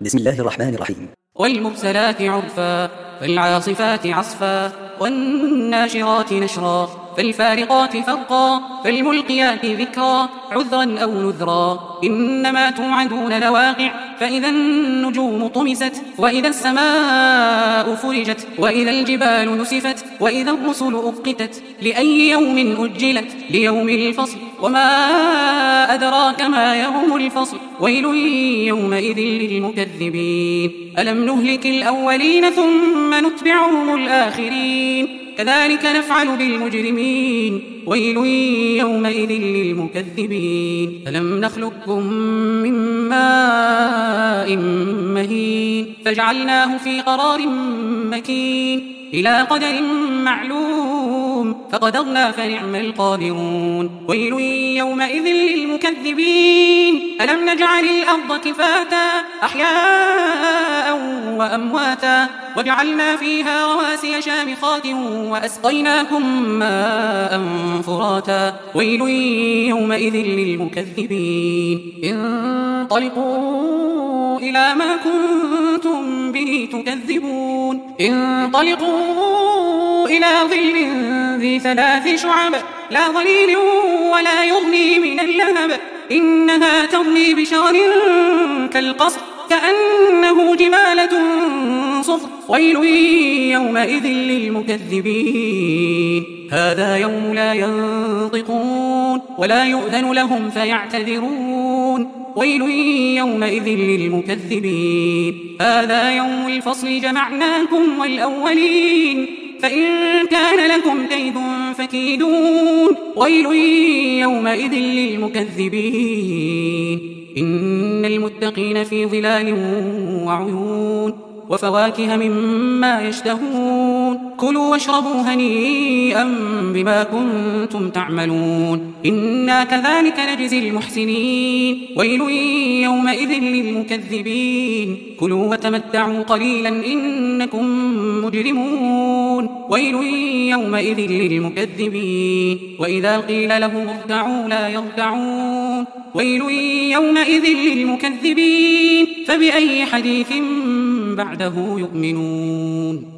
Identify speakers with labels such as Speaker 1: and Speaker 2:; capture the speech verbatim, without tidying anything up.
Speaker 1: بسم الله الرحمن الرحيم.
Speaker 2: والمرسلات عرفا فالعاصفات عصفا والناشرات نشرا فالفارقات فرقا فالملقيات ذكرا عذرا أو نذرا إنما توعدون لواقع فإذا النجوم طمست وإذا السماء فرجت وإذا الجبال نسفت وإذا الرسل أقتت لأي يوم أجلت ليوم الفصل وما أدراك ما يوم الفصل ويل يومئذ للمكذبين ألم نهلك الأولين ثم نتبعهم الآخرين كذلك نفعل بالمجرمين ويل يومئذ للمكذبين ألم نخلقكم من ماء مهين فجعلناه في قرار مكين إلى قدر معلوم فقدرنا فنعم القادرون ويل يومئذ للمكذبين ألم نجعل الأرض كفاتا أحياء وأمواتا وجعلنا فيها رواسي شامخات وأسقيناكم ماء فراتا ويل يومئذ للمكذبين انطلقوا إلى ما كنتم به تكذبون انطلقوا إلى ظل ذي ثلاث شعب لا ظليل ولا يغني من اللهب إنها ترمي بشرر كالقصر كأنه جمالة صفر ويل يومئذ للمكذبين هذا يوم لا ينطقون ولا يؤذن لهم فيعتذرون ويل يومئذ للمكذبين هذا يوم الفصل جمعناكم والأولين فإن كان لكم كيد فكيدون ويل يومئذ للمكذبين إن المتقين في ظلال وعيون وفواكه مما يشتهون كلوا واشربوا هنيئا بما كنتم تعملون إنا كذلك نجزي المحسنين ويل يومئذ للمكذبين كلوا وتمتعوا قليلا إنكم مجرمون ويل يومئذ للمكذبين وإذا قيل لهم اركعوا لا يركعون ويل يومئذ للمكذبين فبأي حديث بعده يؤمنون.